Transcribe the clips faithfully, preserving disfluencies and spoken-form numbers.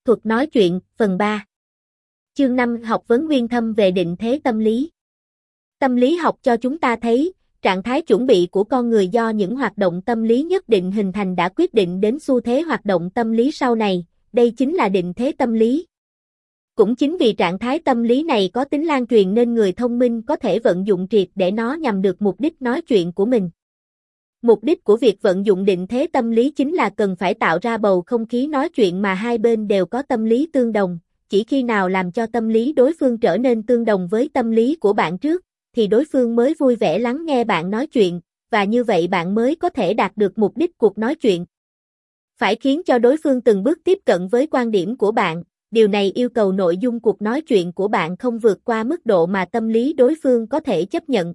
thuật nói chuyện, phần ba. Chương năm học vấn nguyên thâm về định thế tâm lý. Tâm lý học cho chúng ta thấy, trạng thái chuẩn bị của con người do những hoạt động tâm lý nhất định hình thành đã quyết định đến xu thế hoạt động tâm lý sau này, đây chính là định thế tâm lý. Cũng chính vì trạng thái tâm lý này có tính lan truyền nên người thông minh có thể vận dụng triệt để nó nhằm được mục đích nói chuyện của mình. Mục đích của việc vận dụng định thế tâm lý chính là cần phải tạo ra bầu không khí nói chuyện mà hai bên đều có tâm lý tương đồng, chỉ khi nào làm cho tâm lý đối phương trở nên tương đồng với tâm lý của bạn trước, thì đối phương mới vui vẻ lắng nghe bạn nói chuyện, và như vậy bạn mới có thể đạt được mục đích cuộc nói chuyện. Phải khiến cho đối phương từng bước tiếp cận với quan điểm của bạn, điều này yêu cầu nội dung cuộc nói chuyện của bạn không vượt qua mức độ mà tâm lý đối phương có thể chấp nhận.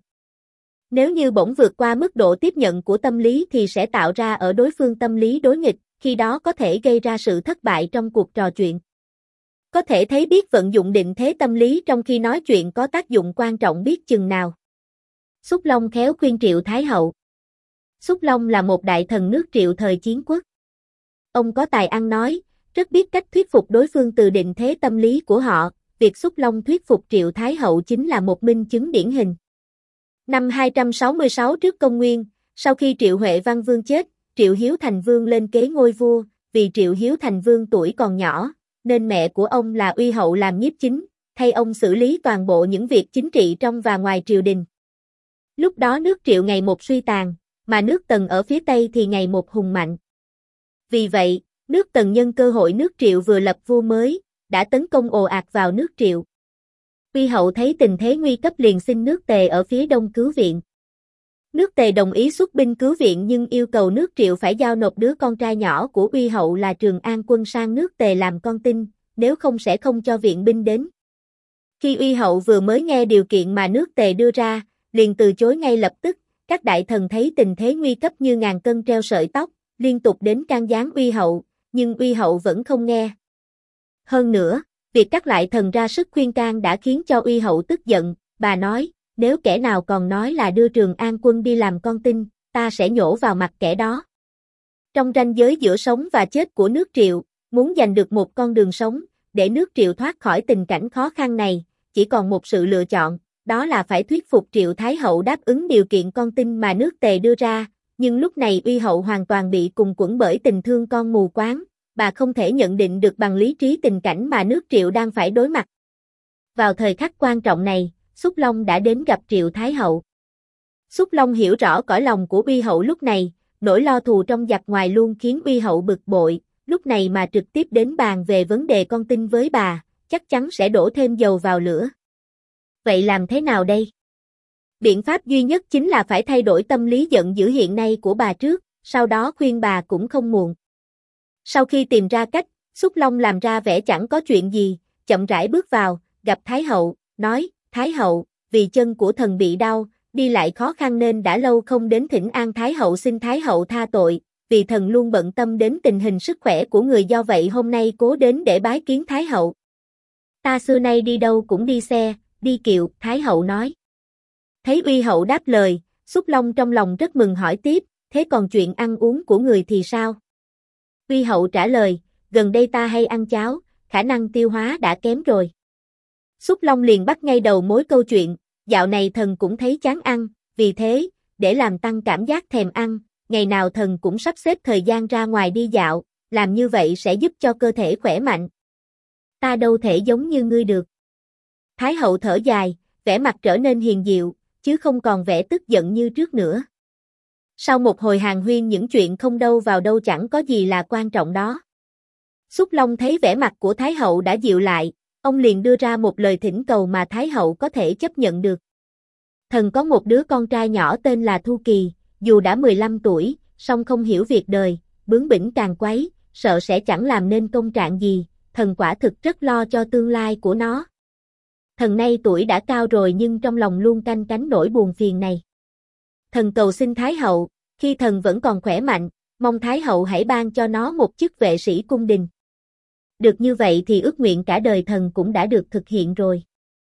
Nếu như bỗng vượt qua mức độ tiếp nhận của tâm lý thì sẽ tạo ra ở đối phương tâm lý đối nghịch, khi đó có thể gây ra sự thất bại trong cuộc trò chuyện. Có thể thấy biết vận dụng định thế tâm lý trong khi nói chuyện có tác dụng quan trọng biết chừng nào. Xúc Long khéo khuyên Triệu Thái Hậu. Xúc Long là một đại thần nước Triệu thời chiến quốc. Ông có tài ăn nói, rất biết cách thuyết phục đối phương từ định thế tâm lý của họ, việc Xúc Long thuyết phục Triệu Thái Hậu chính là một minh chứng điển hình. Năm hai trăm sáu mươi sáu trước công nguyên, sau khi Triệu Huệ Văn Vương chết, Triệu Hiếu Thành Vương lên kế ngôi vua, vì Triệu Hiếu Thành Vương tuổi còn nhỏ, nên mẹ của ông là Uy Hậu làm nhiếp chính, thay ông xử lý toàn bộ những việc chính trị trong và ngoài triều đình. Lúc đó nước Triệu ngày một suy tàn, mà nước Tần ở phía Tây thì ngày một hùng mạnh. Vì vậy, nước Tần nhân cơ hội nước Triệu vừa lập vua mới, đã tấn công ồ ạt vào nước Triệu. Uy Hậu thấy tình thế nguy cấp liền xin nước Tề ở phía đông cứu viện. Nước Tề đồng ý xuất binh cứu viện nhưng yêu cầu nước Triệu phải giao nộp đứa con trai nhỏ của Uy Hậu là Trường An Quân sang nước Tề làm con tin, nếu không sẽ không cho viện binh đến. Khi Uy Hậu vừa mới nghe điều kiện mà nước Tề đưa ra, liền từ chối ngay lập tức, các đại thần thấy tình thế nguy cấp như ngàn cân treo sợi tóc, liên tục đến can gián Uy Hậu, nhưng Uy Hậu vẫn không nghe. Hơn nữa, việc các lại thần ra sức khuyên can đã khiến cho Uy Hậu tức giận, bà nói, nếu kẻ nào còn nói là đưa Trường An Quân đi làm con tin, ta sẽ nhổ vào mặt kẻ đó. Trong ranh giới giữa sống và chết của nước Triệu, muốn giành được một con đường sống, để nước Triệu thoát khỏi tình cảnh khó khăn này, chỉ còn một sự lựa chọn, đó là phải thuyết phục Triệu Thái Hậu đáp ứng điều kiện con tin mà nước Tề đưa ra, nhưng lúc này Uy Hậu hoàn toàn bị cùng quẫn bởi tình thương con mù quáng, bà không thể nhận định được bằng lý trí tình cảnh mà nước Triệu đang phải đối mặt. Vào thời khắc quan trọng này, Xúc Long đã đến gặp Triệu Thái Hậu. Xúc Long hiểu rõ cõi lòng của Uy Hậu lúc này, nỗi lo thù trong giặc ngoài luôn khiến Uy Hậu bực bội, lúc này mà trực tiếp đến bàn về vấn đề con tin với bà, chắc chắn sẽ đổ thêm dầu vào lửa. Vậy làm thế nào đây? Biện pháp duy nhất chính là phải thay đổi tâm lý giận dữ hiện nay của bà trước, sau đó khuyên bà cũng không muộn. Sau khi tìm ra cách, Xúc Long làm ra vẻ chẳng có chuyện gì, chậm rãi bước vào, gặp Thái Hậu, nói, Thái Hậu, vì chân của thần bị đau, đi lại khó khăn nên đã lâu không đến thỉnh an Thái Hậu, xin Thái Hậu tha tội, vì thần luôn bận tâm đến tình hình sức khỏe của người, do vậy hôm nay cố đến để bái kiến Thái Hậu. Ta xưa nay đi đâu cũng đi xe, đi kiệu, Thái Hậu nói. Thấy Uy Hậu đáp lời, Xúc Long trong lòng rất mừng hỏi tiếp, thế còn chuyện ăn uống của người thì sao? Uy Hậu trả lời, gần đây ta hay ăn cháo, khả năng tiêu hóa đã kém rồi. Xúc Long liền bắt ngay đầu mối câu chuyện, dạo này thần cũng thấy chán ăn, vì thế, để làm tăng cảm giác thèm ăn, ngày nào thần cũng sắp xếp thời gian ra ngoài đi dạo, làm như vậy sẽ giúp cho cơ thể khỏe mạnh. Ta đâu thể giống như ngươi được. Thái Hậu thở dài, vẻ mặt trở nên hiền diệu, chứ không còn vẻ tức giận như trước nữa. Sau một hồi hàn huyên những chuyện không đâu vào đâu chẳng có gì là quan trọng đó. Xúc Long thấy vẻ mặt của Thái Hậu đã dịu lại, ông liền đưa ra một lời thỉnh cầu mà Thái Hậu có thể chấp nhận được. Thần có một đứa con trai nhỏ tên là Thu Kỳ, dù đã mười lăm tuổi, song không hiểu việc đời, bướng bỉnh càng quấy, sợ sẽ chẳng làm nên công trạng gì, thần quả thực rất lo cho tương lai của nó. Thần nay tuổi đã cao rồi nhưng trong lòng luôn canh cánh nỗi buồn phiền này. Thần cầu xin Thái Hậu, khi thần vẫn còn khỏe mạnh, mong Thái Hậu hãy ban cho nó một chức vệ sĩ cung đình. Được như vậy thì ước nguyện cả đời thần cũng đã được thực hiện rồi.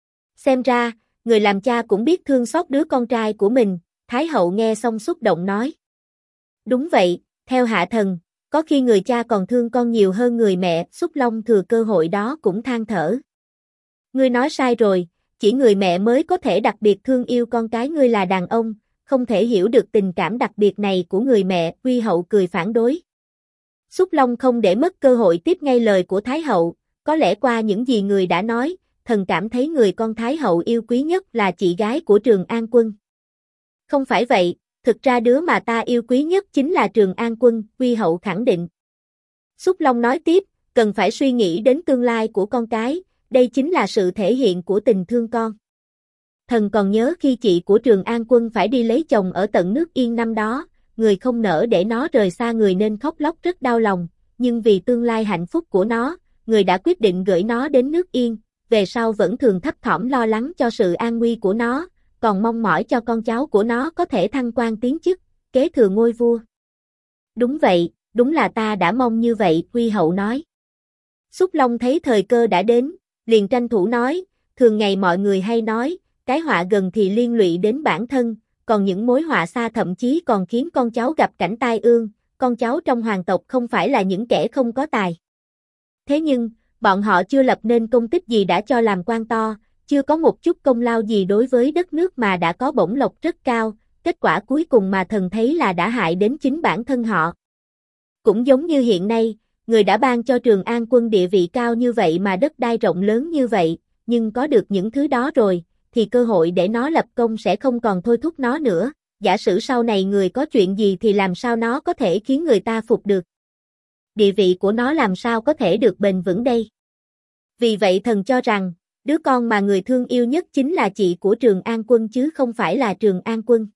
Xem ra, người làm cha cũng biết thương xót đứa con trai của mình, Thái Hậu nghe xong xúc động nói. Đúng vậy, theo hạ thần, Có khi người cha còn thương con nhiều hơn người mẹ, Xúc Long thừa cơ hội đó cũng than thở. Ngươi nói sai rồi, chỉ người mẹ mới có thể đặc biệt thương yêu con cái, ngươi là đàn ông, không thể hiểu được tình cảm đặc biệt này của người mẹ, Uy Hậu cười phản đối. Xúc Long không để mất cơ hội tiếp ngay lời của Thái Hậu, có lẽ qua những gì người đã nói, thần cảm thấy người con Thái Hậu yêu quý nhất là chị gái của Trường An Quân. Không phải vậy, thực ra đứa mà ta yêu quý nhất chính là Trường An Quân, Uy Hậu khẳng định. Xúc Long nói tiếp, cần phải suy nghĩ đến tương lai của con cái, đây chính là sự thể hiện của tình thương con. Thần còn nhớ khi chị của Trường An Quân phải đi lấy chồng ở tận nước Yên năm đó, người không nỡ để nó rời xa người nên khóc lóc rất đau lòng, nhưng vì tương lai hạnh phúc của nó, người đã quyết định gửi nó đến nước Yên, về sau vẫn thường thấp thỏm lo lắng cho sự an nguy của nó, còn mong mỏi cho con cháu của nó có thể thăng quan tiến chức, kế thừa ngôi vua. Đúng vậy, đúng là ta đã mong như vậy, Uy Hậu nói. Xúc Long thấy thời cơ đã đến, liền tranh thủ nói, thường ngày mọi người hay nói, cái họa gần thì liên lụy đến bản thân, còn những mối họa xa thậm chí còn khiến con cháu gặp cảnh tai ương, con cháu trong hoàng tộc không phải là những kẻ không có tài. Thế nhưng, bọn họ chưa lập nên công tích gì đã cho làm quan to, chưa có một chút công lao gì đối với đất nước mà đã có bổng lộc rất cao, kết quả cuối cùng mà thần thấy là đã hại đến chính bản thân họ. Cũng giống như hiện nay, người đã ban cho Trường An Quân địa vị cao như vậy mà đất đai rộng lớn như vậy, nhưng có được những thứ đó rồi, thì cơ hội để nó lập công sẽ không còn thôi thúc nó nữa, giả sử sau này người có chuyện gì thì làm sao nó có thể khiến người ta phục được. Địa vị của nó làm sao có thể được bền vững đây. Vì vậy thần cho rằng, đứa con mà người thương yêu nhất chính là chị của Trường An Quân chứ không phải là Trường An Quân.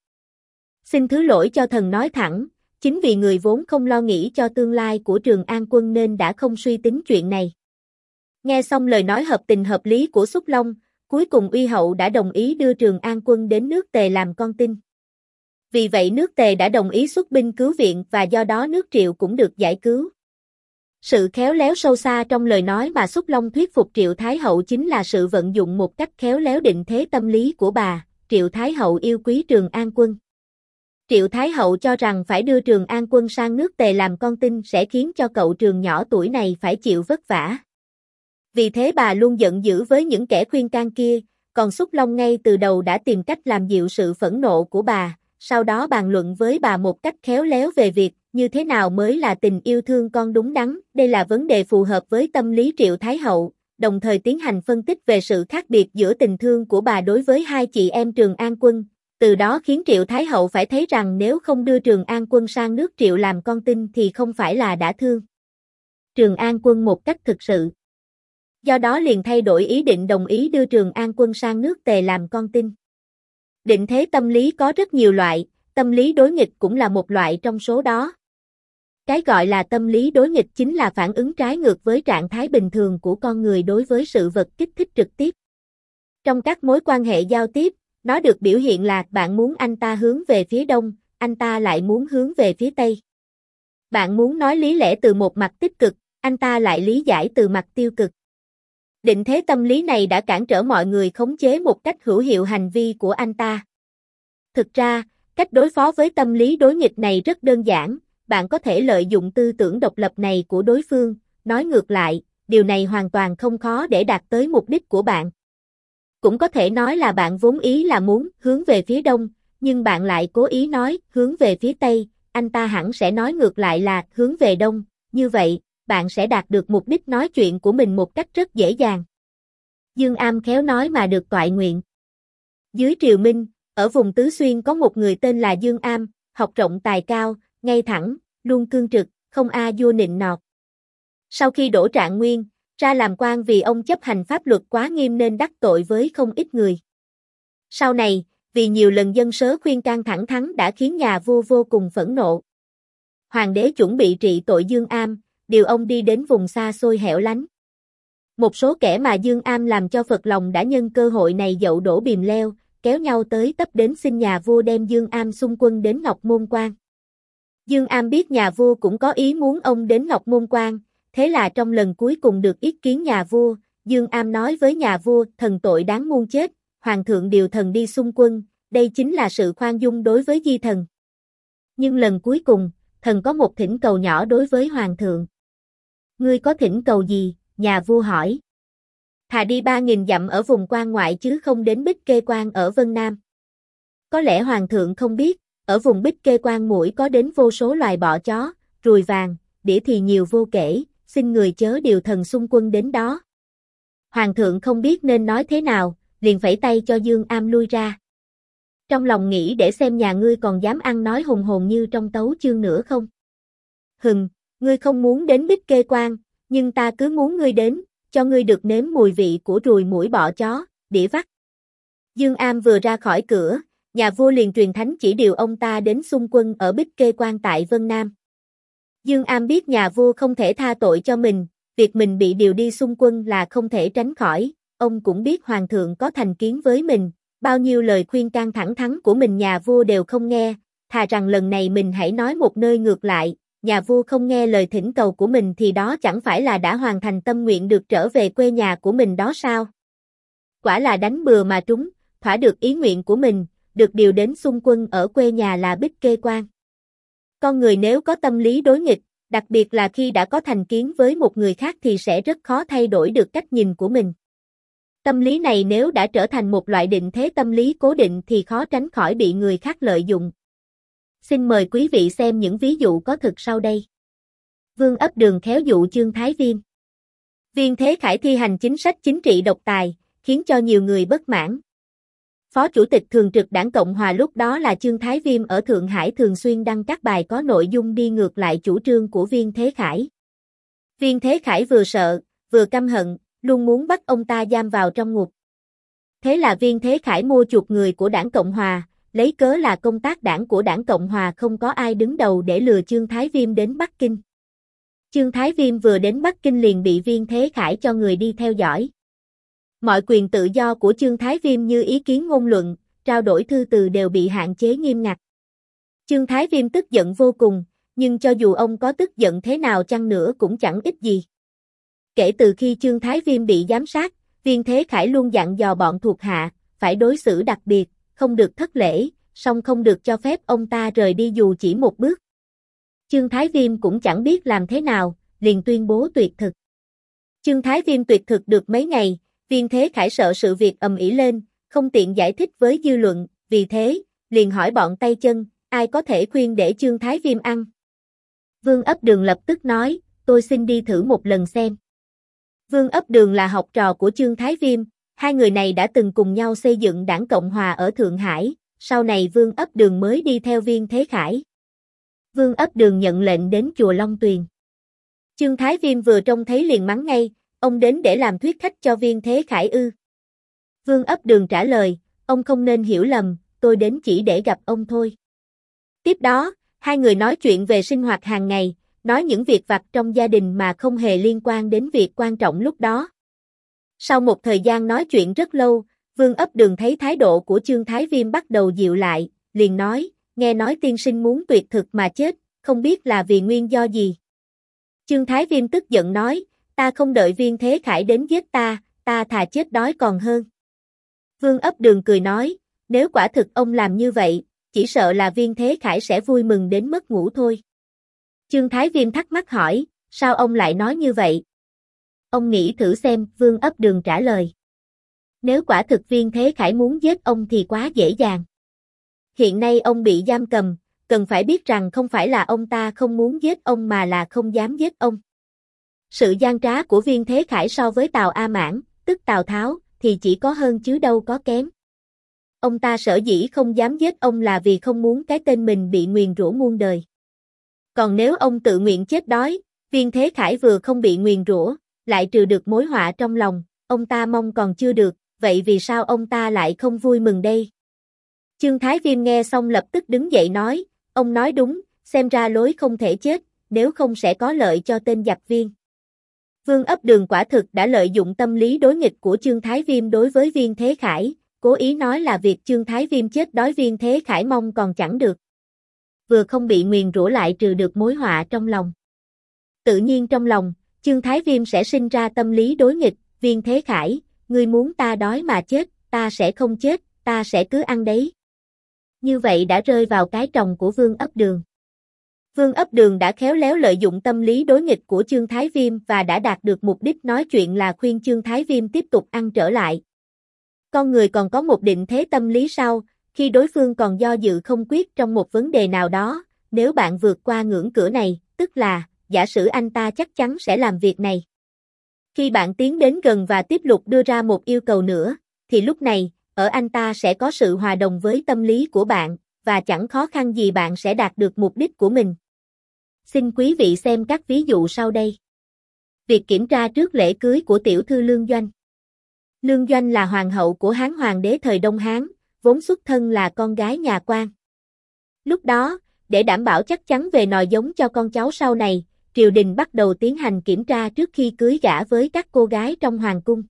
Xin thứ lỗi cho thần nói thẳng, chính vì người vốn không lo nghĩ cho tương lai của Trường An Quân nên đã không suy tính chuyện này. Nghe xong lời nói hợp tình hợp lý của Xúc Long, cuối cùng Uy Hậu đã đồng ý đưa Trường An Quân đến nước Tề làm con tin. Vì vậy nước Tề đã đồng ý xuất binh cứu viện và do đó nước Triệu cũng được giải cứu. Sự khéo léo sâu xa trong lời nói mà Xúc Long thuyết phục Triệu Thái Hậu chính là sự vận dụng một cách khéo léo định thế tâm lý của bà. Triệu Thái Hậu yêu quý Trường An Quân. Triệu Thái Hậu cho rằng phải đưa Trường An Quân sang nước Tề làm con tin sẽ khiến cho cậu Trường nhỏ tuổi này phải chịu vất vả. Vì thế bà luôn giận dữ với những kẻ khuyên can kia, còn Xúc Long ngay từ đầu đã tìm cách làm dịu sự phẫn nộ của bà, sau đó bàn luận với bà một cách khéo léo về việc như thế nào mới là tình yêu thương con đúng đắn, đây là vấn đề phù hợp với tâm lý Triệu Thái Hậu, đồng thời tiến hành phân tích về sự khác biệt giữa tình thương của bà đối với hai chị em Trường An Quân, từ đó khiến Triệu Thái Hậu phải thấy rằng nếu không đưa Trường An Quân sang nước Triệu làm con tin thì không phải là đã thương Trường An Quân một cách thực sự. Do đó liền thay đổi ý định đồng ý đưa Trường An Quân sang nước Tề làm con tin. Định thế tâm lý có rất nhiều loại, tâm lý đối nghịch cũng là một loại trong số đó. Cái gọi là tâm lý đối nghịch chính là phản ứng trái ngược với trạng thái bình thường của con người đối với sự vật kích thích trực tiếp. Trong các mối quan hệ giao tiếp, nó được biểu hiện là bạn muốn anh ta hướng về phía đông, anh ta lại muốn hướng về phía tây. Bạn muốn nói lý lẽ từ một mặt tích cực, anh ta lại lý giải từ mặt tiêu cực. Định thế tâm lý này đã cản trở mọi người khống chế một cách hữu hiệu hành vi của anh ta. Thực ra, cách đối phó với tâm lý đối nghịch này rất đơn giản, bạn có thể lợi dụng tư tưởng độc lập này của đối phương, nói ngược lại, điều này hoàn toàn không khó để đạt tới mục đích của bạn. Cũng có thể nói là bạn vốn ý là muốn hướng về phía đông, nhưng bạn lại cố ý nói hướng về phía tây, anh ta hẳn sẽ nói ngược lại là hướng về đông, như vậy, bạn sẽ đạt được mục đích nói chuyện của mình một cách rất dễ dàng. Dương Am khéo nói mà được toại nguyện. Dưới triều Minh, ở vùng Tứ Xuyên có một người tên là Dương Am, học rộng tài cao, ngay thẳng, luôn cương trực, không a vua nịnh nọt. Sau khi đổ Trạng Nguyên, ra làm quan vì ông chấp hành pháp luật quá nghiêm nên đắc tội với không ít người. Sau này, vì nhiều lần dân sớ khuyên can thẳng thắn đã khiến nhà vua vô cùng phẫn nộ. Hoàng đế chuẩn bị trị tội Dương Am, điều ông đi đến vùng xa xôi hẻo lánh. Một số kẻ mà Dương Am làm cho phật lòng đã nhân cơ hội này dậu đổ bìm leo, kéo nhau tới tấp đến xin nhà vua đem Dương Am xung quân đến Ngọc Môn Quan. Dương Am biết nhà vua cũng có ý muốn ông đến Ngọc Môn Quan, thế là trong lần cuối cùng được ý kiến nhà vua, Dương Am nói với nhà vua, thần tội đáng muôn chết, hoàng thượng điều thần đi xung quân, đây chính là sự khoan dung đối với di thần. Nhưng lần cuối cùng, thần có một thỉnh cầu nhỏ đối với hoàng thượng. Ngươi có thỉnh cầu gì? Nhà vua hỏi. Thà đi ba nghìn dặm ở vùng quan ngoại chứ không đến Bích Kê Quan ở Vân Nam. Có lẽ hoàng thượng không biết, ở vùng Bích Kê Quan muỗi có đến vô số loài bọ chó, ruồi vàng, đĩa thì nhiều vô kể, xin người chớ điều thần xung quân đến đó. Hoàng thượng không biết nên nói thế nào, liền phẩy tay cho Dương Am lui ra. Trong lòng nghĩ để xem nhà ngươi còn dám ăn nói hùng hồn như trong tấu chương nữa không. Hừm, ngươi không muốn đến Bích Kê Quan, nhưng ta cứ muốn ngươi đến, cho ngươi được nếm mùi vị của ruồi muỗi bọ chó, đĩa vắt. Dương Am vừa ra khỏi cửa, nhà vua liền truyền thánh chỉ điều ông ta đến xung quân ở Bích Kê Quan tại Vân Nam. Dương Am biết nhà vua không thể tha tội cho mình, việc mình bị điều đi xung quân là không thể tránh khỏi, ông cũng biết hoàng thượng có thành kiến với mình, bao nhiêu lời khuyên can thẳng thắn của mình nhà vua đều không nghe, thà rằng lần này mình hãy nói một nơi ngược lại, nhà vua không nghe lời thỉnh cầu của mình thì đó chẳng phải là đã hoàn thành tâm nguyện được trở về quê nhà của mình đó sao? Quả là đánh bừa mà trúng, thỏa được ý nguyện của mình, được điều đến xung quân ở quê nhà là Bích Kê Quan. Con người nếu có tâm lý đối nghịch, đặc biệt là khi đã có thành kiến với một người khác thì sẽ rất khó thay đổi được cách nhìn của mình. Tâm lý này nếu đã trở thành một loại định thế tâm lý cố định thì khó tránh khỏi bị người khác lợi dụng. Xin mời quý vị xem những ví dụ có thực sau đây. Vương ấp Đường khéo dụ Chương Thái Viêm. Viên Thế Khải thi hành chính sách chính trị độc tài, khiến cho nhiều người bất mãn. Phó Chủ tịch Thường trực Đảng Cộng Hòa lúc đó là Chương Thái Viêm ở Thượng Hải thường xuyên đăng các bài có nội dung đi ngược lại chủ trương của Viên Thế Khải. Viên Thế Khải vừa sợ, vừa căm hận, luôn muốn bắt ông ta giam vào trong ngục. Thế là Viên Thế Khải mua chuộc người của Đảng Cộng Hòa, lấy cớ là công tác đảng của Đảng Cộng Hòa không có ai đứng đầu để lừa Chương Thái Viêm đến Bắc Kinh. Chương Thái Viêm vừa đến Bắc Kinh liền bị Viên Thế Khải cho người đi theo dõi. Mọi quyền tự do của Chương Thái Viêm như ý kiến ngôn luận, trao đổi thư từ đều bị hạn chế nghiêm ngặt. Chương Thái Viêm tức giận vô cùng, nhưng cho dù ông có tức giận thế nào chăng nữa cũng chẳng ích gì. Kể từ khi Chương Thái Viêm bị giám sát, Viên Thế Khải luôn dặn dò bọn thuộc hạ, phải đối xử đặc biệt, không được thất lễ, song không được cho phép ông ta rời đi dù chỉ một bước. Chương Thái Viêm cũng chẳng biết làm thế nào, liền tuyên bố tuyệt thực. Chương Thái Viêm tuyệt thực được mấy ngày, Viên Thế Khải sợ sự việc ầm ĩ lên, không tiện giải thích với dư luận, vì thế, liền hỏi bọn tay chân, ai có thể khuyên để Chương Thái Viêm ăn. Vương ấp Đường lập tức nói, tôi xin đi thử một lần xem. Vương ấp Đường là học trò của Chương Thái Viêm, hai người này đã từng cùng nhau xây dựng Đảng Cộng Hòa ở Thượng Hải, sau này Vương ấp Đường mới đi theo Viên Thế Khải. Vương ấp Đường nhận lệnh đến chùa Long Tuyền. Chương Thái Viêm vừa trông thấy liền mắng ngay, ông đến để làm thuyết khách cho Viên Thế Khải ư. Vương ấp Đường trả lời, ông không nên hiểu lầm, tôi đến chỉ để gặp ông thôi. Tiếp đó, hai người nói chuyện về sinh hoạt hàng ngày, nói những việc vặt trong gia đình mà không hề liên quan đến việc quan trọng lúc đó. Sau một thời gian nói chuyện rất lâu, Vương ấp Đường thấy thái độ của Chương Thái Viêm bắt đầu dịu lại, liền nói, nghe nói tiên sinh muốn tuyệt thực mà chết, không biết là vì nguyên do gì. Chương Thái Viêm tức giận nói, ta không đợi Viên Thế Khải đến giết ta, ta thà chết đói còn hơn. Vương ấp Đường cười nói, nếu quả thực ông làm như vậy, chỉ sợ là Viên Thế Khải sẽ vui mừng đến mất ngủ thôi. Chương Thái Viêm thắc mắc hỏi, sao ông lại nói như vậy? Ông nghĩ thử xem, Vương ấp Đường trả lời. Nếu quả thực Viên Thế Khải muốn giết ông thì quá dễ dàng. Hiện nay ông bị giam cầm, cần phải biết rằng không phải là ông ta không muốn giết ông mà là không dám giết ông. Sự gian trá của Viên Thế Khải so với Tào A Mãn, tức Tào Tháo, thì chỉ có hơn chứ đâu có kém. Ông ta sở dĩ không dám giết ông là vì không muốn cái tên mình bị nguyền rủa muôn đời. Còn nếu ông tự nguyện chết đói, Viên Thế Khải vừa không bị nguyền rủa, lại trừ được mối họa trong lòng, ông ta mong còn chưa được, vậy vì sao ông ta lại không vui mừng đây? Chương Thái Viêm nghe xong lập tức đứng dậy nói, ông nói đúng, xem ra lối không thể chết, nếu không sẽ có lợi cho tên giặc Viên. Vương ấp Đường quả thực đã lợi dụng tâm lý đối nghịch của Chương Thái Viêm đối với Viên Thế Khải, cố ý nói là việc Chương Thái Viêm chết đói Viên Thế Khải mong còn chẳng được. Vừa không bị nguyền rủa lại trừ được mối họa trong lòng. Tự nhiên trong lòng, Chương Thái Viêm sẽ sinh ra tâm lý đối nghịch, Viên Thế Khải, ngươi muốn ta đói mà chết, ta sẽ không chết, ta sẽ cứ ăn đấy. Như vậy đã rơi vào cái tròng của Vương ấp Đường. Vương Ấp Đường đã khéo léo lợi dụng tâm lý đối nghịch của Chương Thái Viêm và đã đạt được mục đích nói chuyện là khuyên Chương Thái Viêm tiếp tục ăn trở lại. Con người còn có một định thế tâm lý sau, khi đối phương còn do dự không quyết trong một vấn đề nào đó, nếu bạn vượt qua ngưỡng cửa này, tức là, giả sử anh ta chắc chắn sẽ làm việc này. Khi bạn tiến đến gần và tiếp tục đưa ra một yêu cầu nữa, thì lúc này, ở anh ta sẽ có sự hòa đồng với tâm lý của bạn, và chẳng khó khăn gì bạn sẽ đạt được mục đích của mình. Xin quý vị xem các ví dụ sau đây. Việc kiểm tra trước lễ cưới của tiểu thư Lương Doanh. Lương Doanh là hoàng hậu của Hán hoàng đế thời Đông Hán, vốn xuất thân là con gái nhà quan. Lúc đó, để đảm bảo chắc chắn về nòi giống cho con cháu sau này, triều đình bắt đầu tiến hành kiểm tra trước khi cưới gả với các cô gái trong hoàng cung.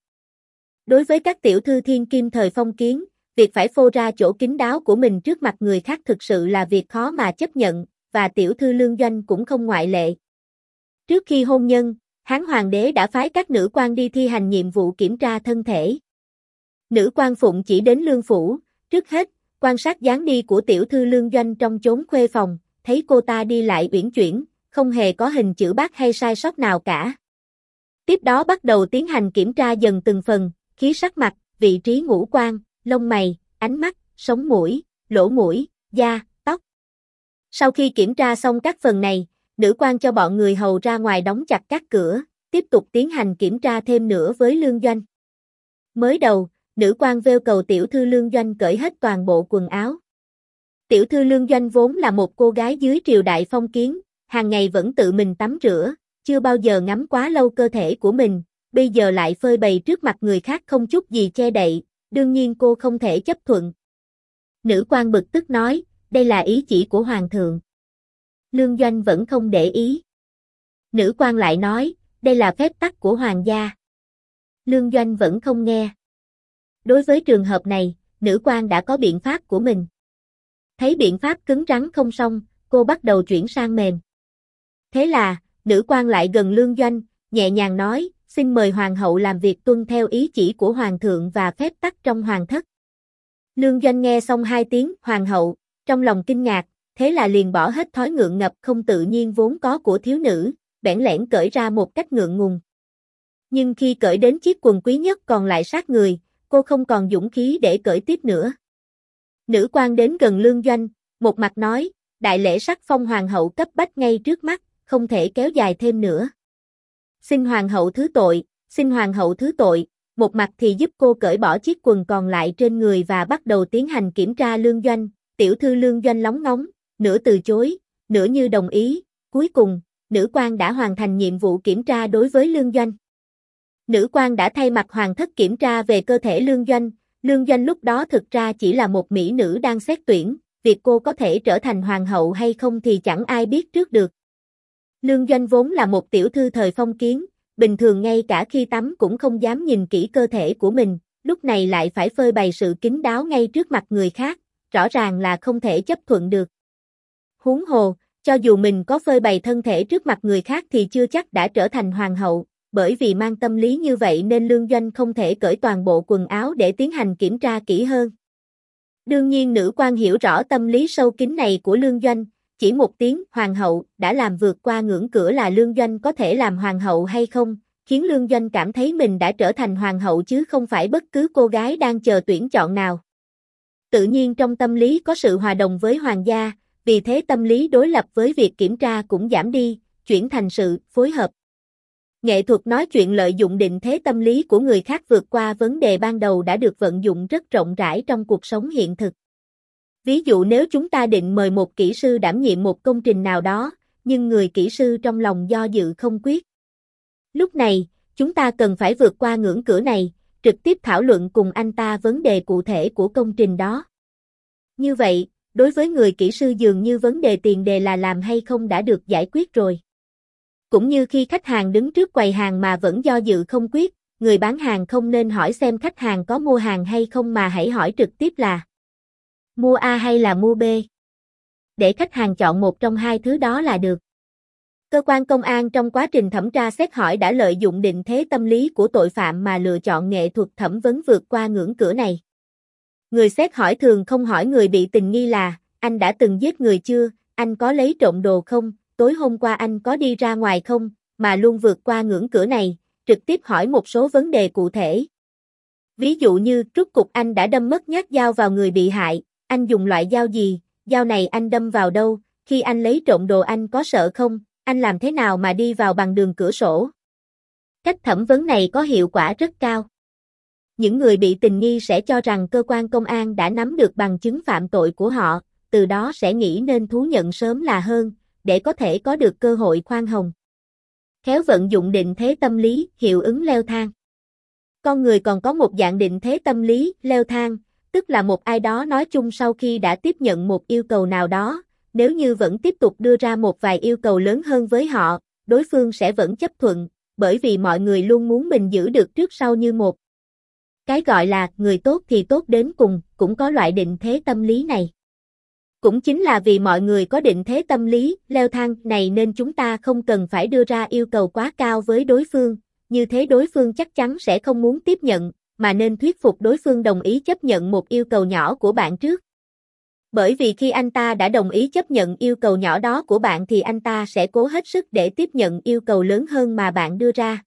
Đối với các tiểu thư thiên kim thời phong kiến, việc phải phô ra chỗ kín đáo của mình trước mặt người khác thực sự là việc khó mà chấp nhận, và tiểu thư Lương Doanh cũng không ngoại lệ. Trước khi hôn nhân, Hán hoàng đế đã phái các nữ quan đi thi hành nhiệm vụ kiểm tra thân thể. Nữ quan phụng chỉ đến lương phủ, trước hết, quan sát dáng đi của tiểu thư Lương Doanh trong chốn khuê phòng, thấy cô ta đi lại uyển chuyển, không hề có hình chữ bát hay sai sót nào cả. Tiếp đó bắt đầu tiến hành kiểm tra dần từng phần, khí sắc mặt, vị trí ngũ quan, lông mày, ánh mắt, sống mũi, lỗ mũi, da, tóc. Sau khi kiểm tra xong các phần này, nữ quan cho bọn người hầu ra ngoài đóng chặt các cửa, tiếp tục tiến hành kiểm tra thêm nữa với Lương Doanh. Mới đầu, nữ quan vêu cầu tiểu thư Lương Doanh cởi hết toàn bộ quần áo. Tiểu thư Lương Doanh vốn là một cô gái dưới triều đại phong kiến, hàng ngày vẫn tự mình tắm rửa, chưa bao giờ ngắm quá lâu cơ thể của mình, bây giờ lại phơi bày trước mặt người khác không chút gì che đậy, đương nhiên cô không thể chấp thuận. Nữ quan bực tức nói, đây là ý chỉ của hoàng thượng. Lương Doanh vẫn không để ý. Nữ quan lại nói, đây là phép tắc của hoàng gia. Lương Doanh vẫn không nghe. Đối với trường hợp này, nữ quan đã có biện pháp của mình. Thấy biện pháp cứng rắn không xong, cô bắt đầu chuyển sang mềm. Thế là, nữ quan lại gần Lương Doanh, nhẹ nhàng nói, xin mời hoàng hậu làm việc tuân theo ý chỉ của hoàng thượng và phép tắc trong hoàng thất. Lương Doanh nghe xong hai tiếng hoàng hậu, trong lòng kinh ngạc, thế là liền bỏ hết thói ngượng ngập không tự nhiên vốn có của thiếu nữ, bẽn lẽn cởi ra một cách ngượng ngùng. Nhưng khi cởi đến chiếc quần quý nhất còn lại sát người, cô không còn dũng khí để cởi tiếp nữa. Nữ quan đến gần Lương Doanh, một mặt nói, đại lễ sắc phong hoàng hậu cấp bách ngay trước mắt, không thể kéo dài thêm nữa. Xin hoàng hậu thứ tội, xin hoàng hậu thứ tội, một mặt thì giúp cô cởi bỏ chiếc quần còn lại trên người và bắt đầu tiến hành kiểm tra Lương Doanh, tiểu thư Lương Doanh lóng ngóng, nửa từ chối, nửa như đồng ý, cuối cùng, nữ quan đã hoàn thành nhiệm vụ kiểm tra đối với Lương Doanh. Nữ quan đã thay mặt hoàng thất kiểm tra về cơ thể Lương Doanh, Lương Doanh lúc đó thực ra chỉ là một mỹ nữ đang xét tuyển, việc cô có thể trở thành hoàng hậu hay không thì chẳng ai biết trước được. Lương Doanh vốn là một tiểu thư thời phong kiến, bình thường ngay cả khi tắm cũng không dám nhìn kỹ cơ thể của mình, lúc này lại phải phơi bày sự kín đáo ngay trước mặt người khác, rõ ràng là không thể chấp thuận được. Huống hồ, cho dù mình có phơi bày thân thể trước mặt người khác thì chưa chắc đã trở thành hoàng hậu, bởi vì mang tâm lý như vậy nên Lương Doanh không thể cởi toàn bộ quần áo để tiến hành kiểm tra kỹ hơn. Đương nhiên nữ quan hiểu rõ tâm lý sâu kín này của Lương Doanh, chỉ một tiếng hoàng hậu đã làm vượt qua ngưỡng cửa là Lương Doanh có thể làm hoàng hậu hay không, khiến Lương Doanh cảm thấy mình đã trở thành hoàng hậu chứ không phải bất cứ cô gái đang chờ tuyển chọn nào. Tự nhiên trong tâm lý có sự hòa đồng với hoàng gia, vì thế tâm lý đối lập với việc kiểm tra cũng giảm đi, chuyển thành sự phối hợp. Nghệ thuật nói chuyện lợi dụng định thế tâm lý của người khác vượt qua vấn đề ban đầu đã được vận dụng rất rộng rãi trong cuộc sống hiện thực. Ví dụ nếu chúng ta định mời một kỹ sư đảm nhiệm một công trình nào đó, nhưng người kỹ sư trong lòng do dự không quyết. Lúc này, chúng ta cần phải vượt qua ngưỡng cửa này, trực tiếp thảo luận cùng anh ta vấn đề cụ thể của công trình đó. Như vậy, đối với người kỹ sư dường như vấn đề tiền đề là làm hay không đã được giải quyết rồi. Cũng như khi khách hàng đứng trước quầy hàng mà vẫn do dự không quyết, người bán hàng không nên hỏi xem khách hàng có mua hàng hay không mà hãy hỏi trực tiếp là mua A hay là mua B. Để khách hàng chọn một trong hai thứ đó là được. Cơ quan công an trong quá trình thẩm tra xét hỏi đã lợi dụng định thế tâm lý của tội phạm mà lựa chọn nghệ thuật thẩm vấn vượt qua ngưỡng cửa này. Người xét hỏi thường không hỏi người bị tình nghi là, anh đã từng giết người chưa, anh có lấy trộm đồ không, tối hôm qua anh có đi ra ngoài không, mà luôn vượt qua ngưỡng cửa này, trực tiếp hỏi một số vấn đề cụ thể. Ví dụ như, rốt cục anh đã đâm mất nhát dao vào người bị hại, anh dùng loại dao gì, dao này anh đâm vào đâu, khi anh lấy trộm đồ anh có sợ không, anh làm thế nào mà đi vào bằng đường cửa sổ. Cách thẩm vấn này có hiệu quả rất cao. Những người bị tình nghi sẽ cho rằng cơ quan công an đã nắm được bằng chứng phạm tội của họ, từ đó sẽ nghĩ nên thú nhận sớm là hơn, để có thể có được cơ hội khoan hồng. Khéo vận dụng định thế tâm lý, hiệu ứng leo thang. Con người còn có một dạng định thế tâm lý, leo thang, tức là một ai đó nói chung sau khi đã tiếp nhận một yêu cầu nào đó, nếu như vẫn tiếp tục đưa ra một vài yêu cầu lớn hơn với họ, đối phương sẽ vẫn chấp thuận, bởi vì mọi người luôn muốn mình giữ được trước sau như một. Cái gọi là người tốt thì tốt đến cùng, cũng có loại định thế tâm lý này. Cũng chính là vì mọi người có định thế tâm lý, leo thang này nên chúng ta không cần phải đưa ra yêu cầu quá cao với đối phương, như thế đối phương chắc chắn sẽ không muốn tiếp nhận, mà nên thuyết phục đối phương đồng ý chấp nhận một yêu cầu nhỏ của bạn trước. Bởi vì khi anh ta đã đồng ý chấp nhận yêu cầu nhỏ đó của bạn thì anh ta sẽ cố hết sức để tiếp nhận yêu cầu lớn hơn mà bạn đưa ra.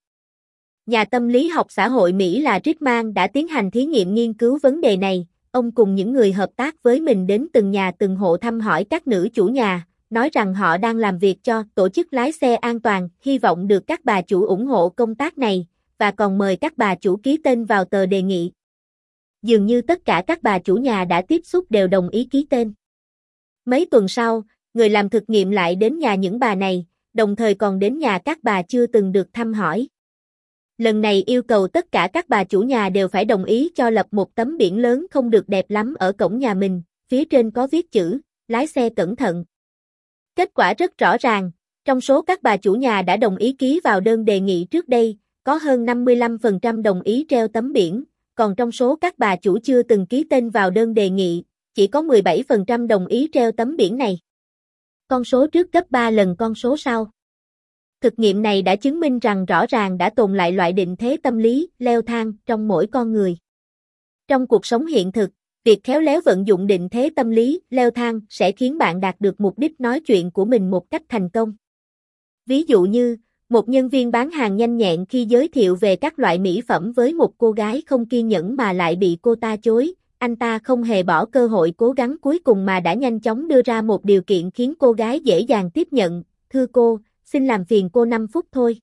Nhà tâm lý học xã hội Mỹ là Rickman đã tiến hành thí nghiệm nghiên cứu vấn đề này. Ông cùng những người hợp tác với mình đến từng nhà từng hộ thăm hỏi các nữ chủ nhà, nói rằng họ đang làm việc cho tổ chức lái xe an toàn, hy vọng được các bà chủ ủng hộ công tác này, và còn mời các bà chủ ký tên vào tờ đề nghị. Dường như tất cả các bà chủ nhà đã tiếp xúc đều đồng ý ký tên. Mấy tuần sau, người làm thực nghiệm lại đến nhà những bà này, đồng thời còn đến nhà các bà chưa từng được thăm hỏi. Lần này yêu cầu tất cả các bà chủ nhà đều phải đồng ý cho lập một tấm biển lớn không được đẹp lắm ở cổng nhà mình, phía trên có viết chữ, lái xe cẩn thận. Kết quả rất rõ ràng, trong số các bà chủ nhà đã đồng ý ký vào đơn đề nghị trước đây, có hơn năm mươi lăm phần trăm đồng ý treo tấm biển, còn trong số các bà chủ chưa từng ký tên vào đơn đề nghị, chỉ có mười bảy phần trăm đồng ý treo tấm biển này. Con số trước gấp ba lần con số sau. Thực nghiệm này đã chứng minh rằng rõ ràng đã tồn lại loại định thế tâm lý, leo thang, trong mỗi con người. Trong cuộc sống hiện thực, việc khéo léo vận dụng định thế tâm lý, leo thang, sẽ khiến bạn đạt được mục đích nói chuyện của mình một cách thành công. Ví dụ như, một nhân viên bán hàng nhanh nhẹn khi giới thiệu về các loại mỹ phẩm với một cô gái không kiên nhẫn mà lại bị cô ta chối, anh ta không hề bỏ cơ hội cố gắng cuối cùng mà đã nhanh chóng đưa ra một điều kiện khiến cô gái dễ dàng tiếp nhận, thưa cô, xin làm phiền cô năm phút thôi.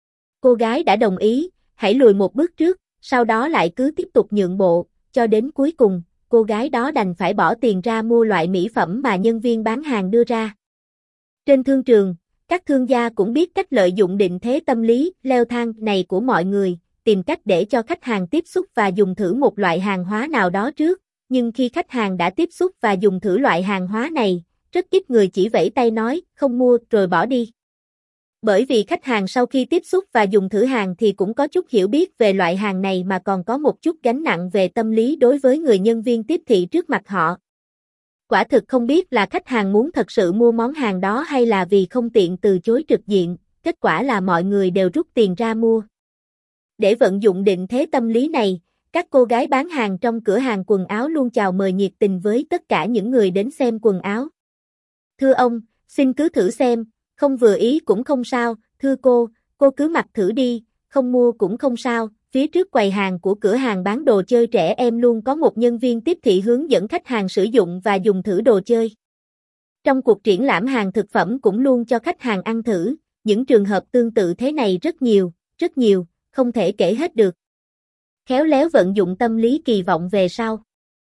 Cô gái đã đồng ý, hãy lùi một bước trước, sau đó lại cứ tiếp tục nhượng bộ, cho đến cuối cùng, cô gái đó đành phải bỏ tiền ra mua loại mỹ phẩm mà nhân viên bán hàng đưa ra. Trên thương trường, các thương gia cũng biết cách lợi dụng định thế tâm lý, leo thang này của mọi người, tìm cách để cho khách hàng tiếp xúc và dùng thử một loại hàng hóa nào đó trước, nhưng khi khách hàng đã tiếp xúc và dùng thử loại hàng hóa này, rất ít người chỉ vẫy tay nói, không mua rồi bỏ đi. Bởi vì khách hàng sau khi tiếp xúc và dùng thử hàng thì cũng có chút hiểu biết về loại hàng này mà còn có một chút gánh nặng về tâm lý đối với người nhân viên tiếp thị trước mặt họ. Quả thực không biết là khách hàng muốn thật sự mua món hàng đó hay là vì không tiện từ chối trực diện, kết quả là mọi người đều rút tiền ra mua. Để vận dụng định thế tâm lý này, các cô gái bán hàng trong cửa hàng quần áo luôn chào mời nhiệt tình với tất cả những người đến xem quần áo. Thưa ông, xin cứ thử xem, không vừa ý cũng không sao, thưa cô, cô cứ mặc thử đi, không mua cũng không sao. Phía trước quầy hàng của cửa hàng bán đồ chơi trẻ em luôn có một nhân viên tiếp thị hướng dẫn khách hàng sử dụng và dùng thử đồ chơi. Trong cuộc triển lãm hàng thực phẩm cũng luôn cho khách hàng ăn thử, những trường hợp tương tự thế này rất nhiều, rất nhiều, không thể kể hết được. Khéo léo vận dụng tâm lý kỳ vọng về sau.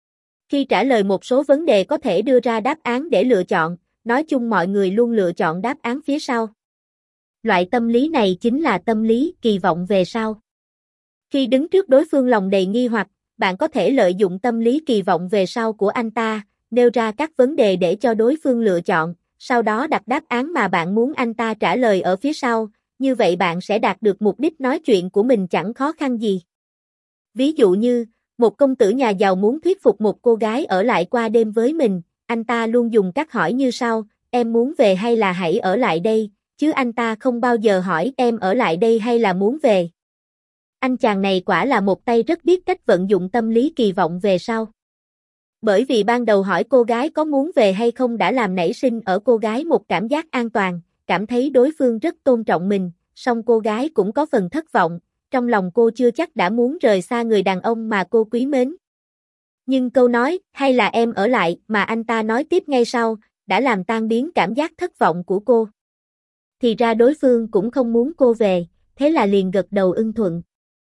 Khi trả lời một số vấn đề có thể đưa ra đáp án để lựa chọn, nói chung mọi người luôn lựa chọn đáp án phía sau. Loại tâm lý này chính là tâm lý kỳ vọng về sau. Khi đứng trước đối phương lòng đầy nghi hoặc, bạn có thể lợi dụng tâm lý kỳ vọng về sau của anh ta, nêu ra các vấn đề để cho đối phương lựa chọn, sau đó đặt đáp án mà bạn muốn anh ta trả lời ở phía sau, như vậy bạn sẽ đạt được mục đích nói chuyện của mình chẳng khó khăn gì. Ví dụ như, một công tử nhà giàu muốn thuyết phục một cô gái ở lại qua đêm với mình, anh ta luôn dùng các hỏi như sau, em muốn về hay là hãy ở lại đây, chứ anh ta không bao giờ hỏi em ở lại đây hay là muốn về. Anh chàng này quả là một tay rất biết cách vận dụng tâm lý kỳ vọng về sau. Bởi vì ban đầu hỏi cô gái có muốn về hay không đã làm nảy sinh ở cô gái một cảm giác an toàn, cảm thấy đối phương rất tôn trọng mình, song cô gái cũng có phần thất vọng, trong lòng cô chưa chắc đã muốn rời xa người đàn ông mà cô quý mến. Nhưng câu nói, hay là em ở lại, mà anh ta nói tiếp ngay sau, đã làm tan biến cảm giác thất vọng của cô. Thì ra đối phương cũng không muốn cô về, thế là liền gật đầu ưng thuận.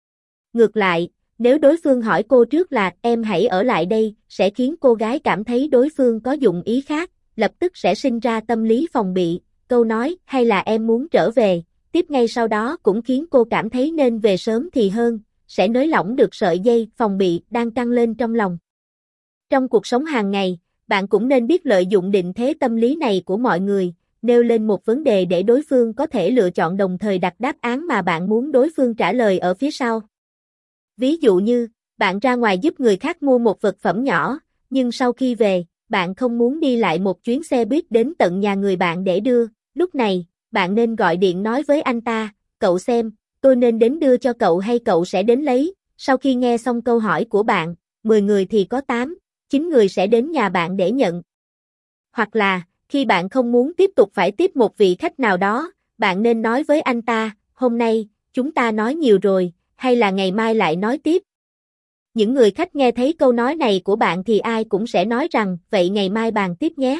Ngược lại, nếu đối phương hỏi cô trước là em hãy ở lại đây, sẽ khiến cô gái cảm thấy đối phương có dụng ý khác, lập tức sẽ sinh ra tâm lý phòng bị, câu nói hay là em muốn trở về, tiếp ngay sau đó cũng khiến cô cảm thấy nên về sớm thì hơn, sẽ nới lỏng được sợi dây phòng bị đang căng lên trong lòng. Trong cuộc sống hàng ngày, bạn cũng nên biết lợi dụng định thế tâm lý này của mọi người, nêu lên một vấn đề để đối phương có thể lựa chọn đồng thời đặt đáp án mà bạn muốn đối phương trả lời ở phía sau. Ví dụ như, bạn ra ngoài giúp người khác mua một vật phẩm nhỏ, nhưng sau khi về, bạn không muốn đi lại một chuyến xe buýt đến tận nhà người bạn để đưa, lúc này, bạn nên gọi điện nói với anh ta, cậu xem, tôi nên đến đưa cho cậu hay cậu sẽ đến lấy, sau khi nghe xong câu hỏi của bạn, mười người thì có tám, chín người sẽ đến nhà bạn để nhận. Hoặc là, khi bạn không muốn tiếp tục phải tiếp một vị khách nào đó, bạn nên nói với anh ta, hôm nay, chúng ta nói nhiều rồi, hay là ngày mai lại nói tiếp. Những người khách nghe thấy câu nói này của bạn thì ai cũng sẽ nói rằng, vậy ngày mai bàn tiếp nhé.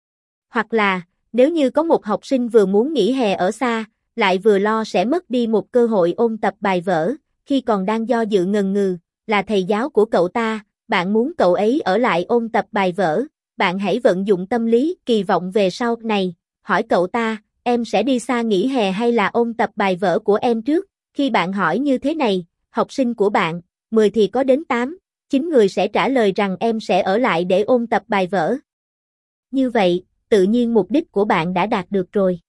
Hoặc là, nếu như có một học sinh vừa muốn nghỉ hè ở xa, lại vừa lo sẽ mất đi một cơ hội ôn tập bài vở, khi còn đang do dự ngần ngừ, là thầy giáo của cậu ta, bạn muốn cậu ấy ở lại ôn tập bài vở, bạn hãy vận dụng tâm lý kỳ vọng về sau này, hỏi cậu ta, em sẽ đi xa nghỉ hè hay là ôn tập bài vở của em trước, khi bạn hỏi như thế này, học sinh của bạn, mười thì có đến tám, chín người sẽ trả lời rằng em sẽ ở lại để ôn tập bài vở. Như vậy, tự nhiên mục đích của bạn đã đạt được rồi.